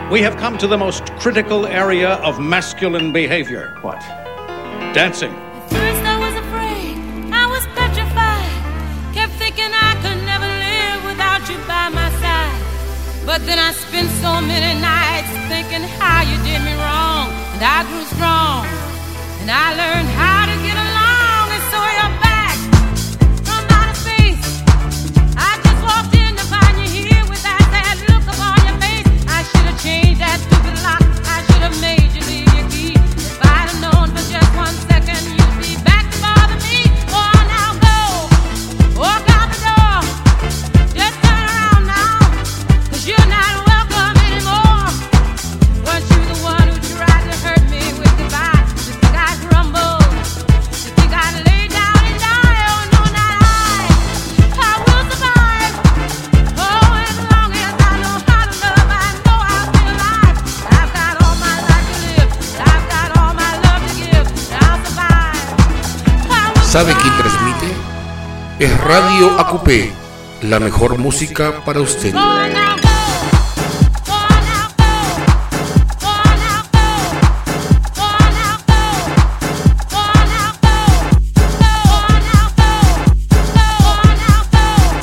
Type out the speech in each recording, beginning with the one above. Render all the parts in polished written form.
We have come to the most critical area of masculine behavior. What? Dancing. At first I was afraid, I was petrified. Kept thinking I could never live without you by my side. But then I spent so many nights thinking how you did me wrong. And I grew strong, and I learned how to get along. And so you're back from outer space. I just walked in to find you here with that sad look upon your face. I should have changed that stupid lock. I should have made you leave your key. If I'd have known for just 1 second you'd be back to bother me. Oh, now go, walk out the door. Just turn around now, 'cause you're not welcome anymore. Weren't you the one who tried to hurt me with goodbye? You think I'd crumble? You think I'd lay down and die? Oh, no, not I will survive. Oh, as long as I know how to love, I know I'll be alive. I've got all my life to live. I've got all my love to give. I'll survive. ¿Sabe quién transmite? Es Radio AQP, la mejor música para usted. Go on now, go. Go on now, go. Go on now, go. Go on now, go. Go on now, go. Go on now, go. Go on now, go.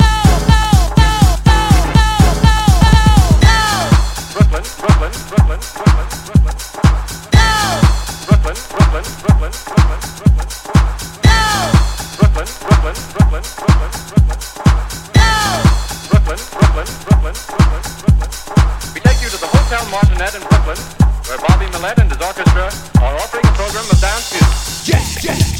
Brooklyn, Brooklyn, Brooklyn, Brooklyn, Brooklyn. Brooklyn, Brooklyn, Brooklyn, Brooklyn, Brooklyn. Brooklyn, Brooklyn, Brooklyn, Brooklyn, Brooklyn. Brooklyn, Brooklyn, Brooklyn, Brooklyn, Brooklyn. We take you to the Hotel Martinet in Brooklyn, where Bobby Millett and his orchestra are offering a program of dance music.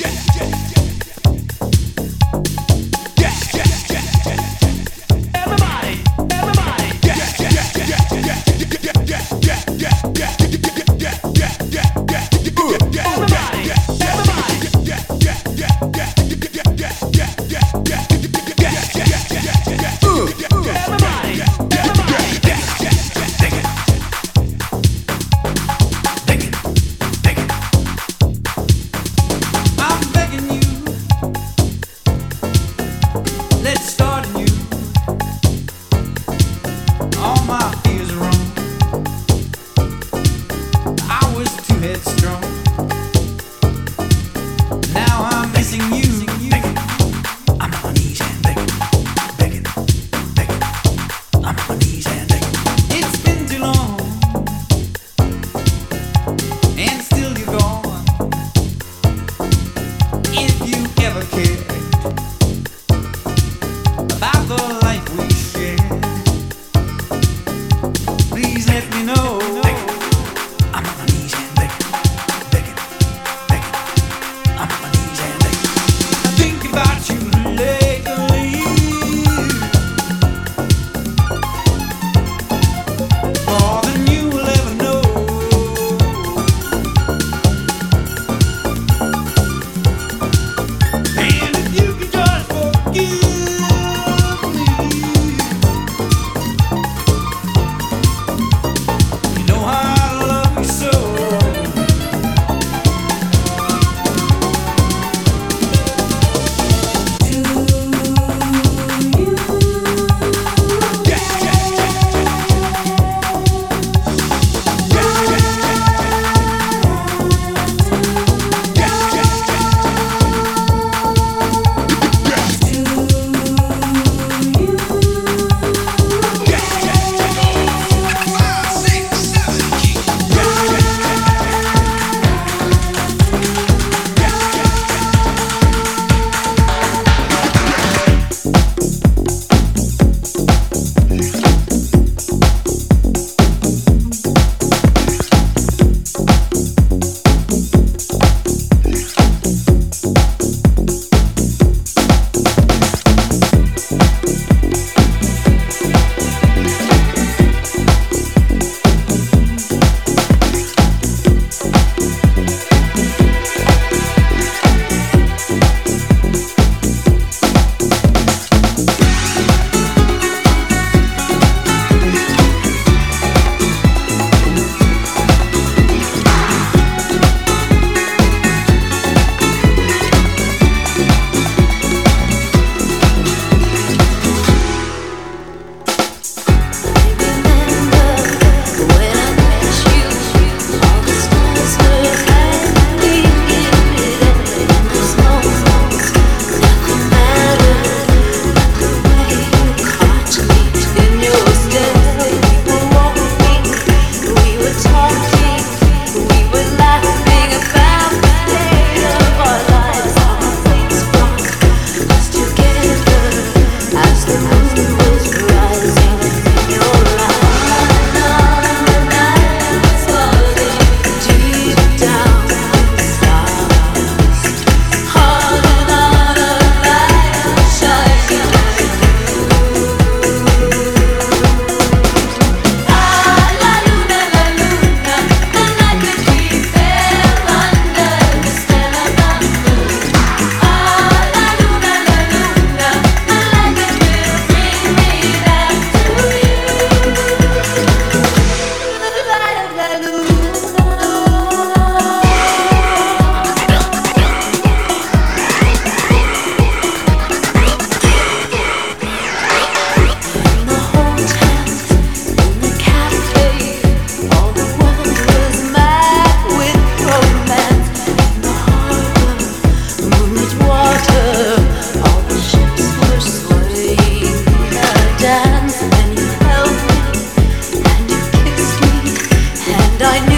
I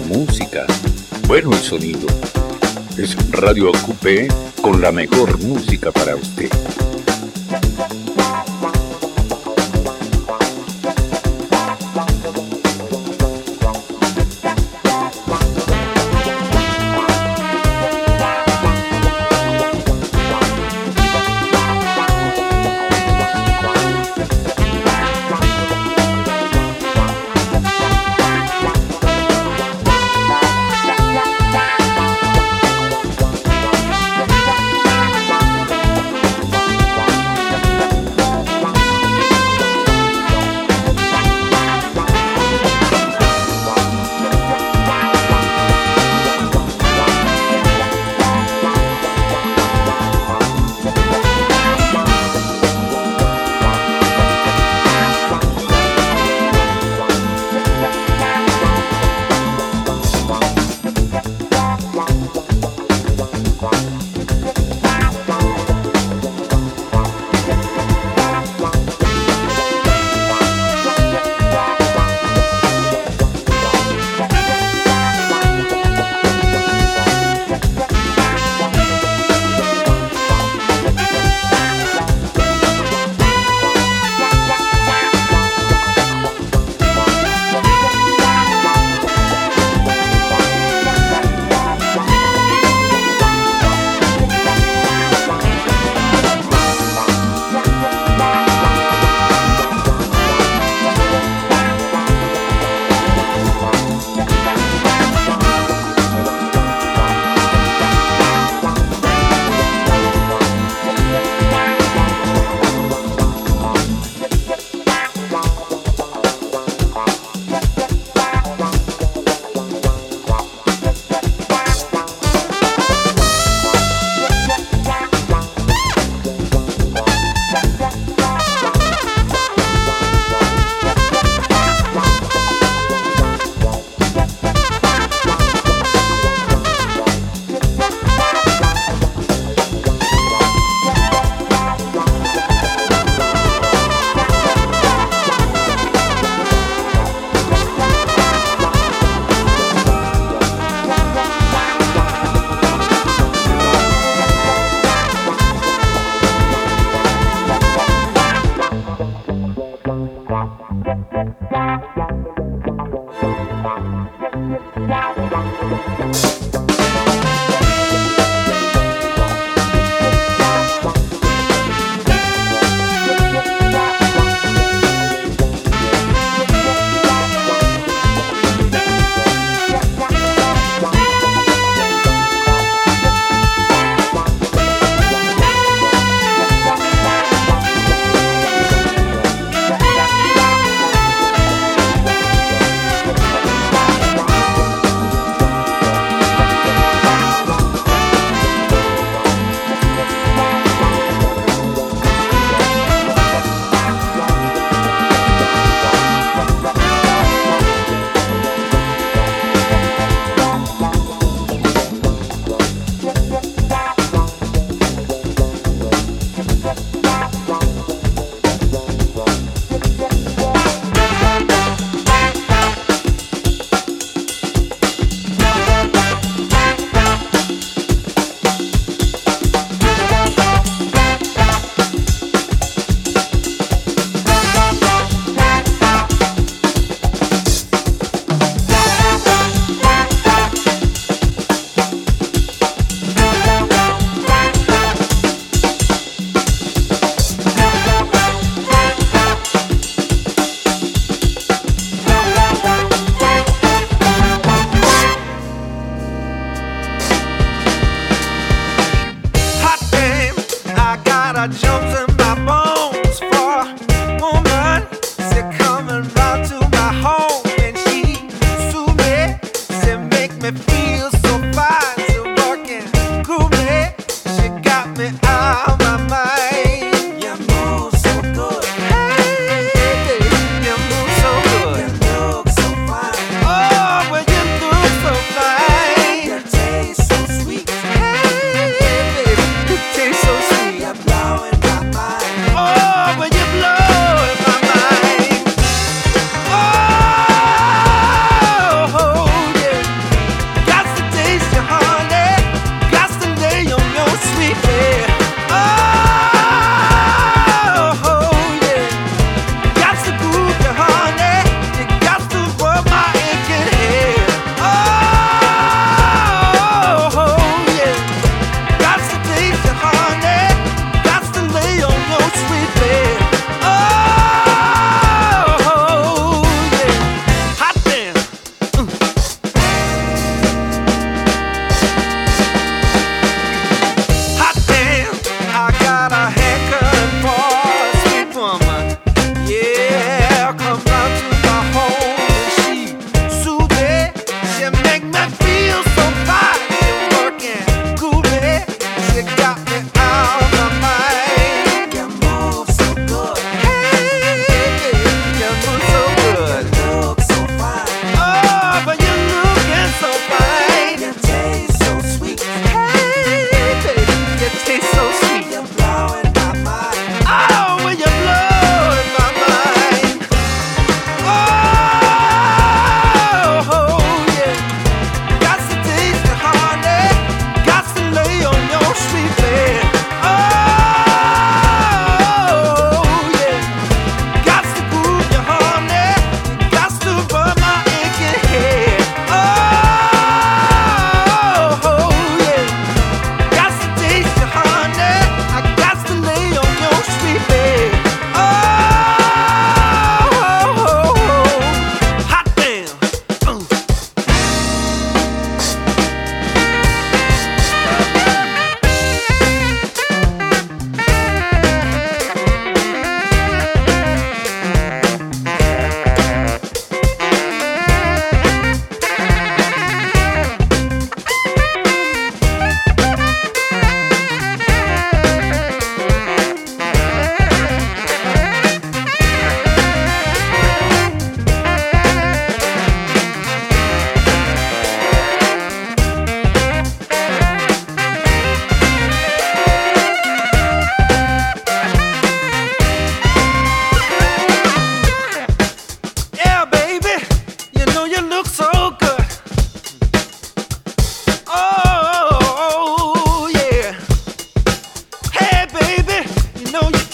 música, bueno el sonido. Es Radio AQP con la mejor música para usted.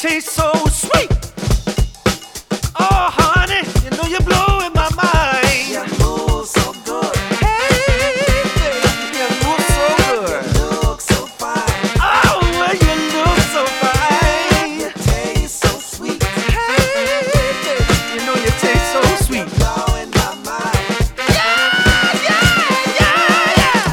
taste so sweet. Oh, honey, you know you're blowing my mind. You move so good. Hey, baby, you move so good. You look so fine. Oh, well, you look so fine. You taste so sweet. Hey, baby, you know you taste so sweet. You're blowing my mind. Yeah, yeah, yeah, yeah.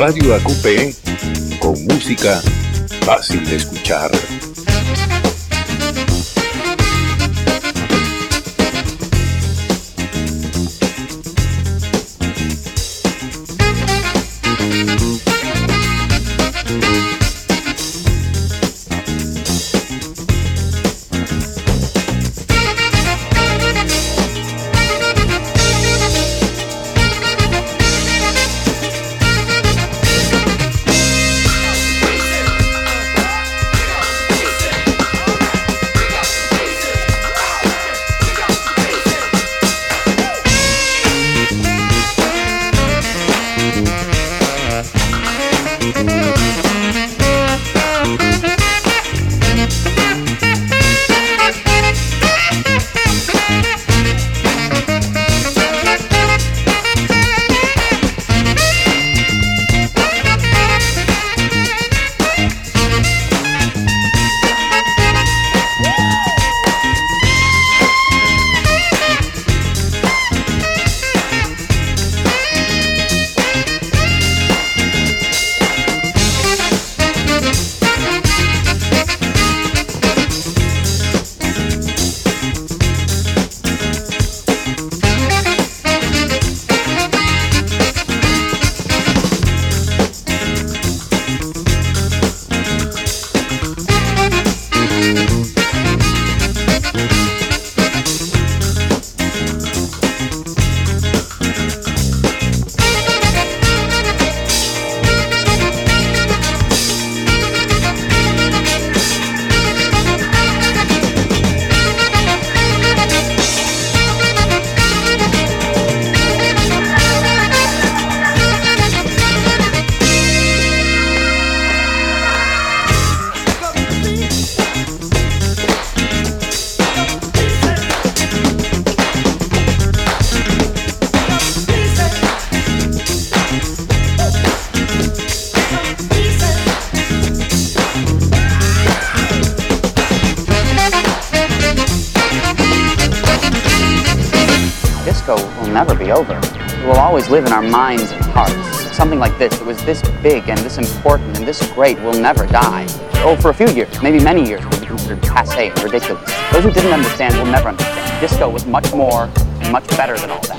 Radio AQP con música fácil de escuchar. Never be over. It will always live in our minds and hearts. Something like this, it was this big and this important and this great, will never die. Oh, for a few years, maybe many years, will be considered passé and ridiculous. Those who didn't understand will never understand. Disco was much more and much better than all that.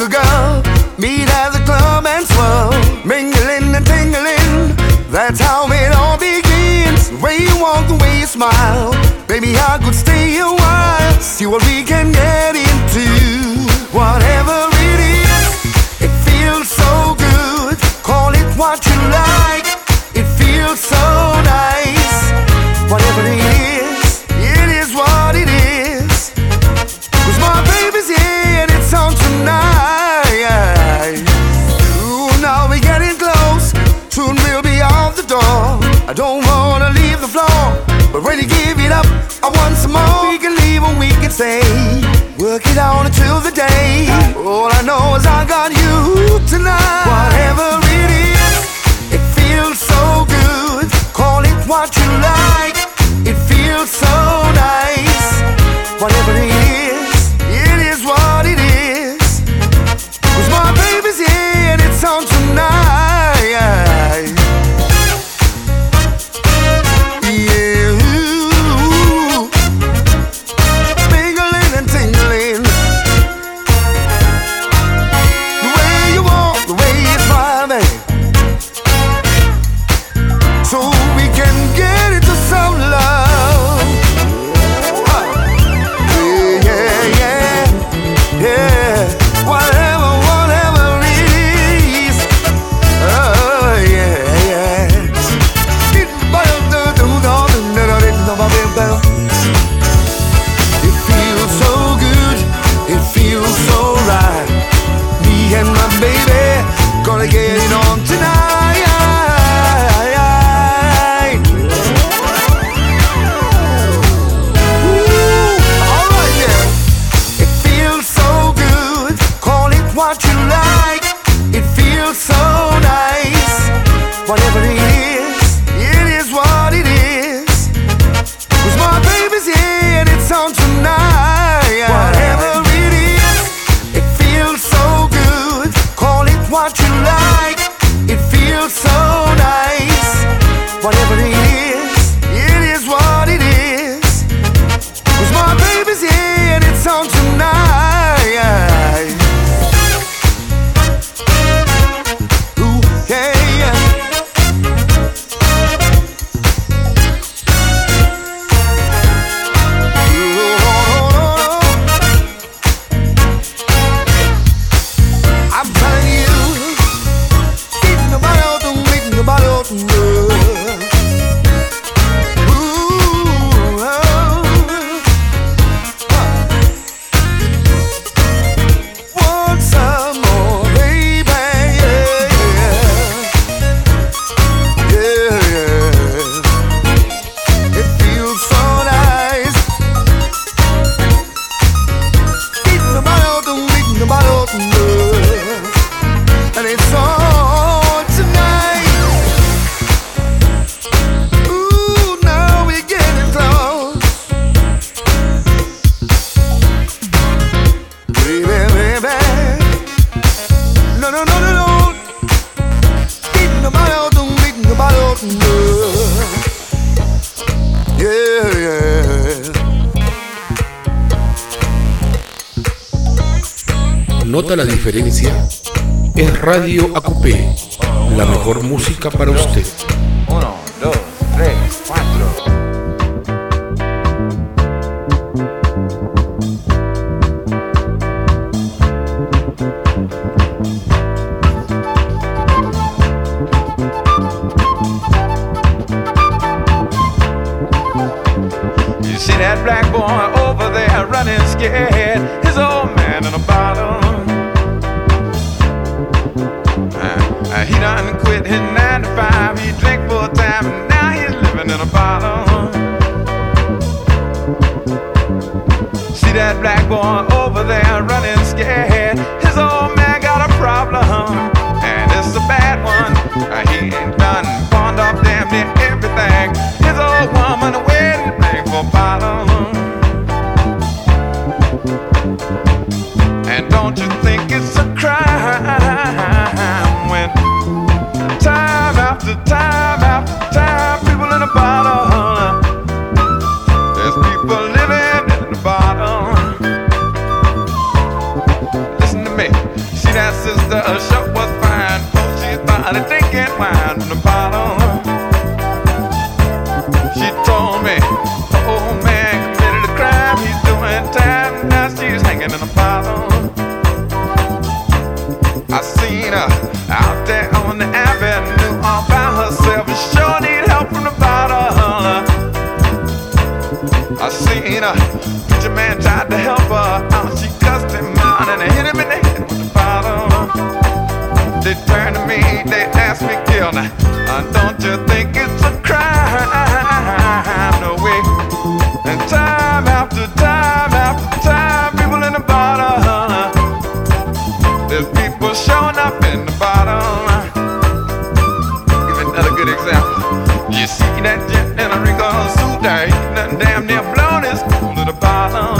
good girl, meet at the club and swirl, mingling and tingling. That's how it all begins. The way you walk, the way you smile, baby, I could stay a while. See what we can get into. Whatever it is, it feels so good. Call it what you like. It feels so nice. Whatever it is what it is. 'Cause my baby's here and it's on tonight. Ooh, now we're getting close. Soon we'll be out the door. I don't wanna leave the floor, but when you give it up, I want some more. We can leave or we can stay. Work it out until the day. All I know is I got you tonight. Whatever it is, it feels so good. Call it what you like. It feels so nice. Whatever it is what it is. 'Cause my baby's here and it's on tonight. Yeah. Mingling and tingling. The way you walk, the way you smile, baby. So we can get into some love. Yeah, whatever it is. Oh, yeah. It feels so good, it feels so right. Me and my baby gonna get it on tonight. What you like, it feels so nice. Whatever it is what it is. 'Cause my baby's here and it's on tonight. Whatever it is, it feels so good. Call it what you like, it feels so nice. Whatever it is what it is. 'Cause my baby's here and it's on tonight. And it's on tonight. Ooh, now we're getting close. Baby. No. Beating about yeah. ¿Nota la diferencia? Es Radio AQP, la mejor música para usted. 1, 2, 3, 4. You see that black boy over there running scared, his old man in a bottle. He done quit his 9 to 5, he drank full time, and now he's living in a bottle. See that black boy over there running scared, his old man got a problem, and it's a bad one. He ain't done pawned off damn near everything. His old woman waiting to bring for a bottle. And don't you think it's a crime when time after time after time people in a bottle, there's people living in the bottle. singing in a bottle. I seen her out there on the avenue all by herself. She sure need help from the bottle. I seen her, preacher man tried to help her out. She cussed him out and hit him in the head with the bottle. They turned to me, they asked me, Gilda, don't you think it's a crime? No way. And time after time after time, people in the bottle. There's people showing up in the bottle. Give me another good example. You see that gent in a wrinkled suit there, he done damn near blown his cool to the bottom.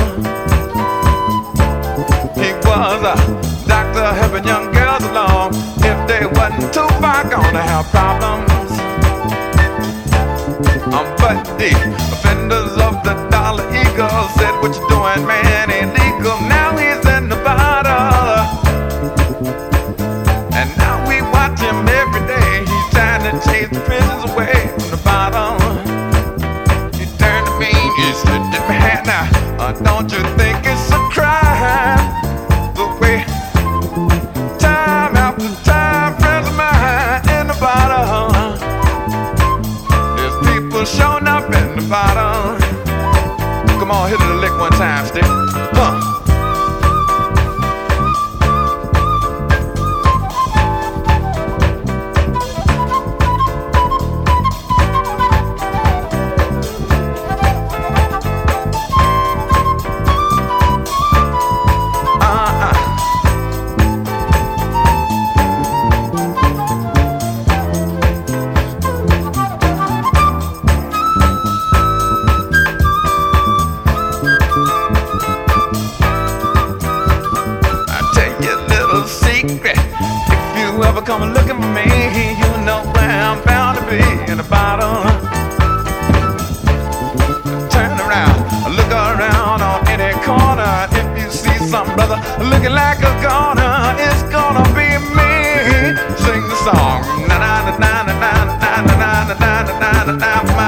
He was a doctor helping young girls along. If they wasn't too far gonna have problems. But the offenders of the Dollar Eagle said, what you doing, man, illegal. Now he's in the bottle. And now we watch him every day. He's trying to chase the prisons away from the bottle. He turned to me, he said, man, now, don't you think it's a crime? The way time after time, friends of mine in the bottle. There's people showing up in the bottle. Come on, hit it a lick one time, stick. Come looking for me, you know where I'm bound to be in the bottle. Turn around, look around on any corner. If you see some brother looking like a goner, it's gonna be me. Sing the song. Na na na na na na na na na na na na na na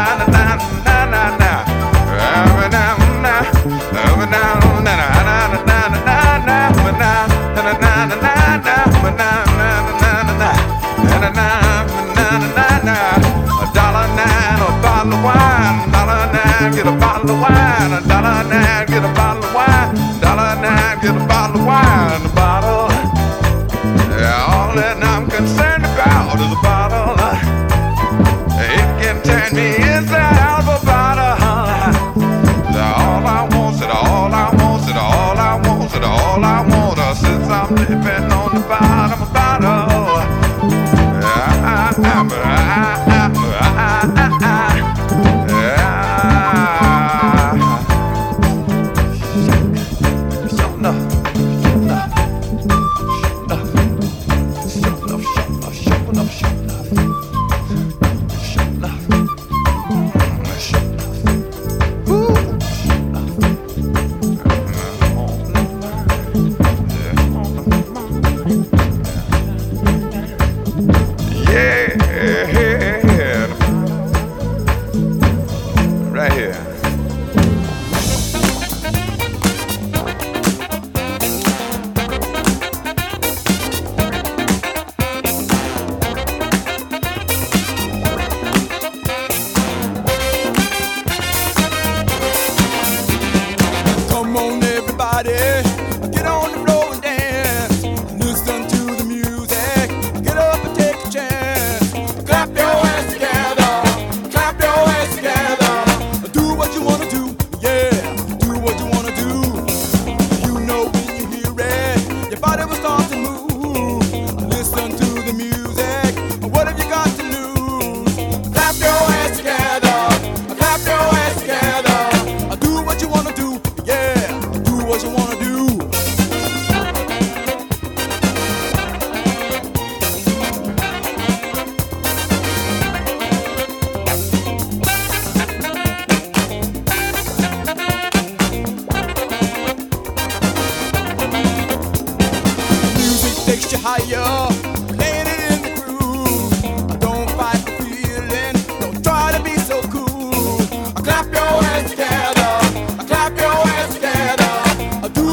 get a bottle of wine, $1.09, get a bottle of wine, $1.09, get a bottle of wine in the bottle. Yeah, all that I'm concerned about is a bottle. It can turn me inside out of a bottle. All I want, all I want, all I want, all I want, since I'm living on the bottom of a bottle. Clap your hands together.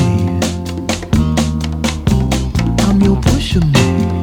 man. I'm your pusher man.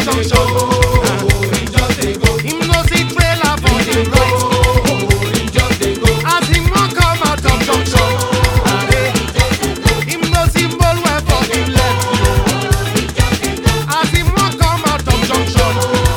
junction. Him no see trailer for him right. As him wan come out of junction. Him no see Molwell for him left. As him wan come out of junction.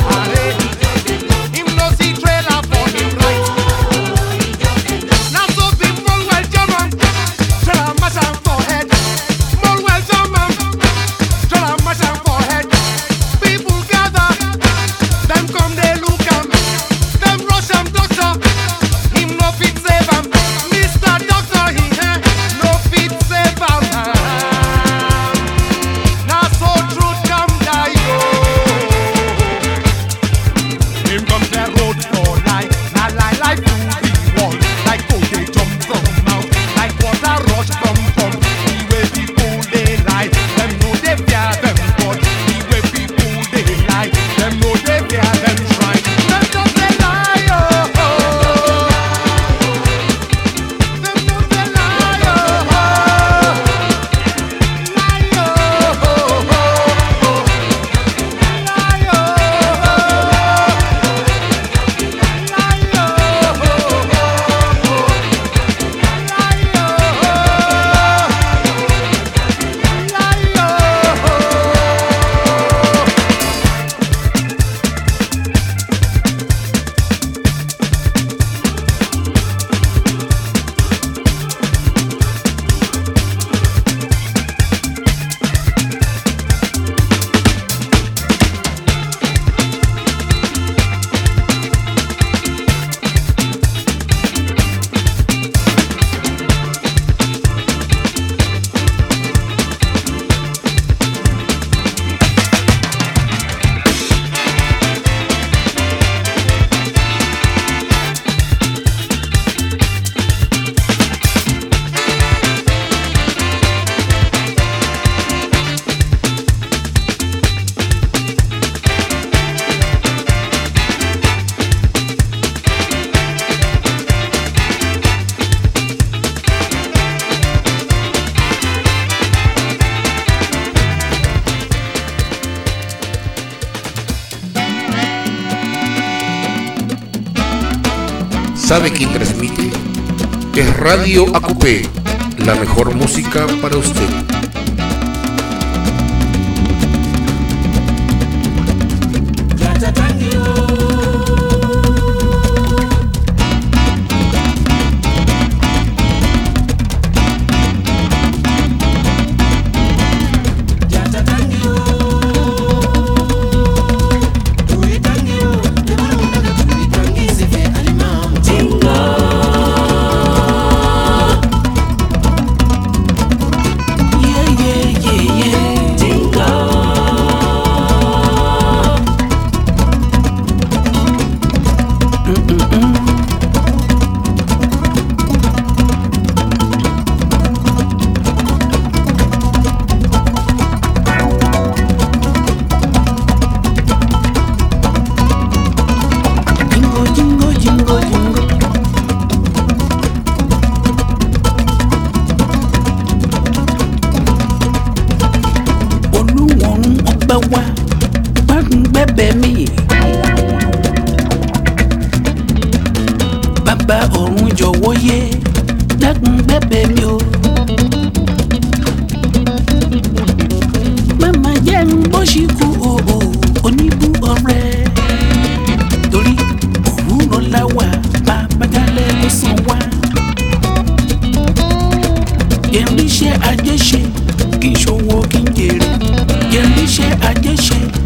Him no see trailer for him right. Now so the Molwell German, trailer mash am for head. Molwell German, trailer mash am for head. People gather, them come they look am, them rush am doctor. Him no fit save am, Mr. Doctor he no fit save am. Now so truth come die yo. Him come the road for lie, na lie lie through the wall, like go they jump from mouth, like water rush from pump. The way people they lie, them know they fear them God. The way people they lie, them know they fear them shrine. Them just they lie oh. Them just they lie oh. Lie oh. Lie oh. ¿Sabe quién transmite? Es Radio AQP, la mejor música para usted. Yẹn ríṣẹ́ ajé ṣe kì í ṣòwò kí n jèrè. Yẹn ríṣẹ́ ajé ṣe